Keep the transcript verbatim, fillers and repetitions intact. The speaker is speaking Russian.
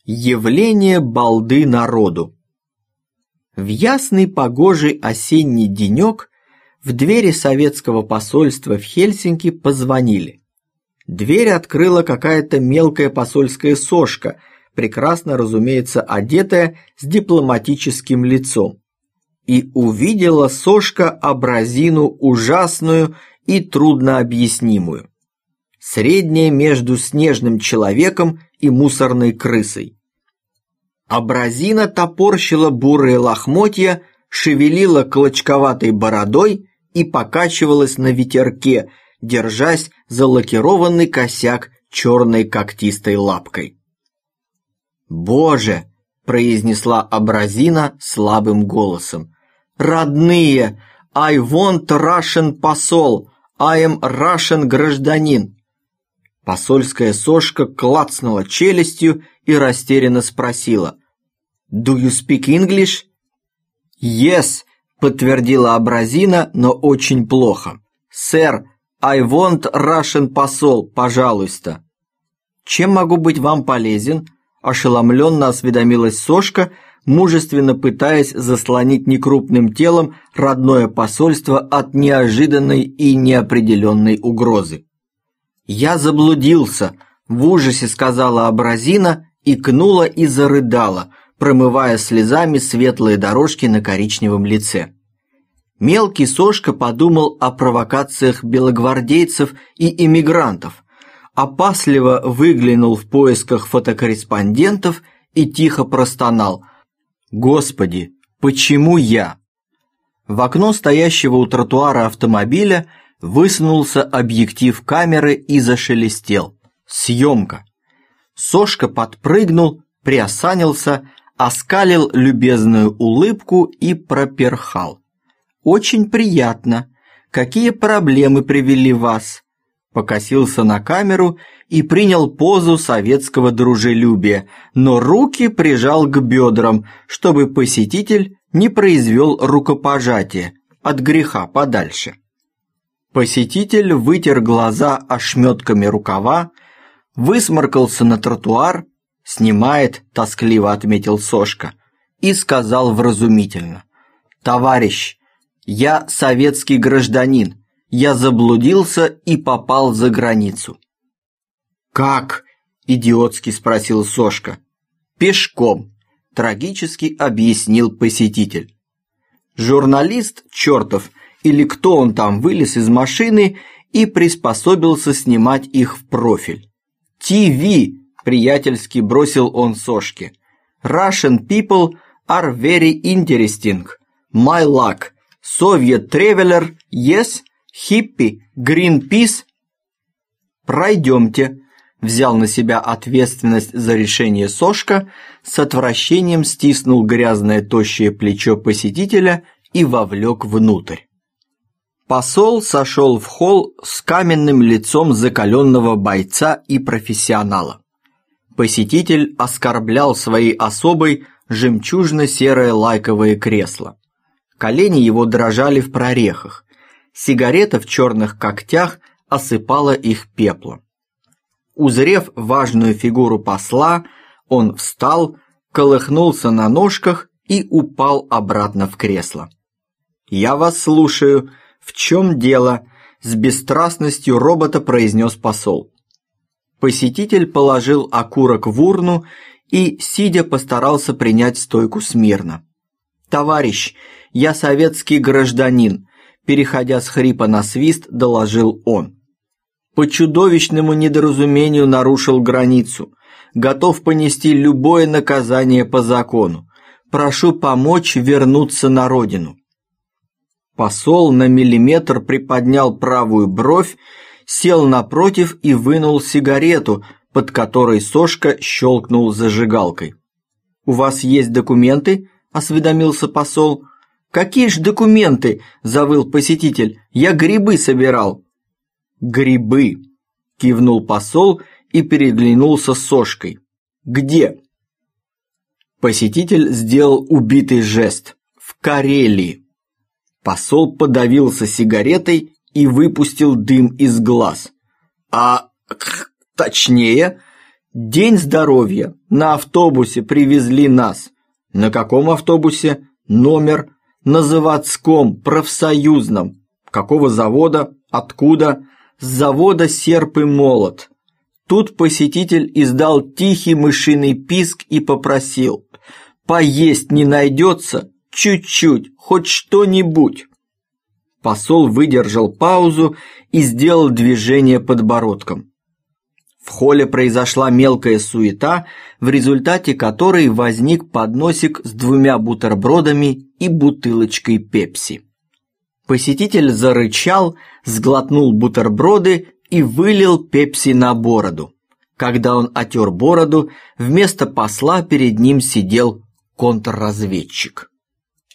Явление балды народу. В ясный погожий осенний денек в двери советского посольства в Хельсинки позвонили. Дверь открыла какая-то мелкая посольская сошка, прекрасно, разумеется, одетая с дипломатическим лицом. И увидела сошка образину ужасную и труднообъяснимую. Средняя между снежным человеком и мусорной крысой. Образина топорщила бурые лохмотья, шевелила клочковатой бородой и покачивалась на ветерке, держась за лакированный косяк черной когтистой лапкой. «Боже!» – произнесла Образина слабым голосом. «Родные! I want Russian посол! I am Russian гражданин!» Посольская сошка клацнула челюстью и растерянно спросила: «Do you speak English?» «Yes», — подтвердила Образина, но очень плохо. «Sir, I want Russian посол, пожалуйста». «Чем могу быть вам полезен?» — ошеломленно осведомилась сошка, мужественно пытаясь заслонить некрупным телом родное посольство от неожиданной и неопределенной угрозы. «Я заблудился», — в ужасе сказала Образина, икнула и зарыдала, промывая слезами светлые дорожки на коричневом лице. Мелкий сошка подумал о провокациях белогвардейцев и эмигрантов, опасливо выглянул в поисках фотокорреспондентов и тихо простонал: «Господи, почему я?» В окно стоящего у тротуара автомобиля высунулся объектив камеры и зашелестел. Съемка. Сошка подпрыгнул, приосанился, оскалил любезную улыбку и проперхал. «Очень приятно. Какие проблемы привели вас?» Покосился на камеру и принял позу советского дружелюбия, но руки прижал к бедрам, чтобы посетитель не произвел рукопожатия, от греха подальше. Посетитель вытер глаза ошметками рукава, высморкался на тротуар, «Снимает», — тоскливо отметил сошка, и сказал вразумительно: «Товарищ, я советский гражданин, я заблудился и попал за границу». «Как?» — идиотски спросил сошка. «Пешком», — трагически объяснил посетитель. Журналист чертов, или кто он там, вылез из машины и приспособился снимать их в профиль. «Ти ви», — приятельски бросил он сошке. «Russian people are very interesting. My luck. Soviet traveler, yes, hippie, Greenpeace». «Пройдемте», — взял на себя ответственность за решение сошка, с отвращением стиснул грязное тощее плечо посетителя и вовлек внутрь. Посол сошел в холл с каменным лицом закаленного бойца и профессионала. Посетитель оскорблял своей особой жемчужно-серое лайковое кресло. Колени его дрожали в прорехах. Сигарета в черных когтях осыпала их пеплом. Узрев важную фигуру посла, он встал, колыхнулся на ножках и упал обратно в кресло. «Я вас слушаю. В чем дело?» – с бесстрастностью робота произнес посол. Посетитель положил окурок в урну и, сидя, постарался принять стойку смирно. «Товарищ, я советский гражданин», – переходя с хрипа на свист, доложил он. «По чудовищному недоразумению нарушил границу. Готов понести любое наказание по закону. Прошу помочь вернуться на родину». Посол на миллиметр приподнял правую бровь, сел напротив и вынул сигарету, под которой сошка щелкнул зажигалкой. «У вас есть документы?» – осведомился посол. «Какие ж документы?» – завыл посетитель. «Я грибы собирал». «Грибы», – кивнул посол и переглянулся с сошкой. «Где?» Посетитель сделал убитый жест. «В Карелии». Посол подавился сигаретой и выпустил дым из глаз. «А точнее?» День здоровья. На автобусе привезли нас. На каком автобусе? Номер. На заводском, профсоюзном. Какого завода? Откуда? С завода «Серп и молот». Тут посетитель издал тихий мышиный писк и попросил: «Поесть не найдется? Чуть-чуть, хоть что-нибудь». Посол выдержал паузу и сделал движение подбородком. В холле произошла мелкая суета, в результате которой возник подносик с двумя бутербродами и бутылочкой пепси. Посетитель зарычал, сглотнул бутерброды и вылил пепси на бороду. Когда он отер бороду, вместо посла перед ним сидел контрразведчик.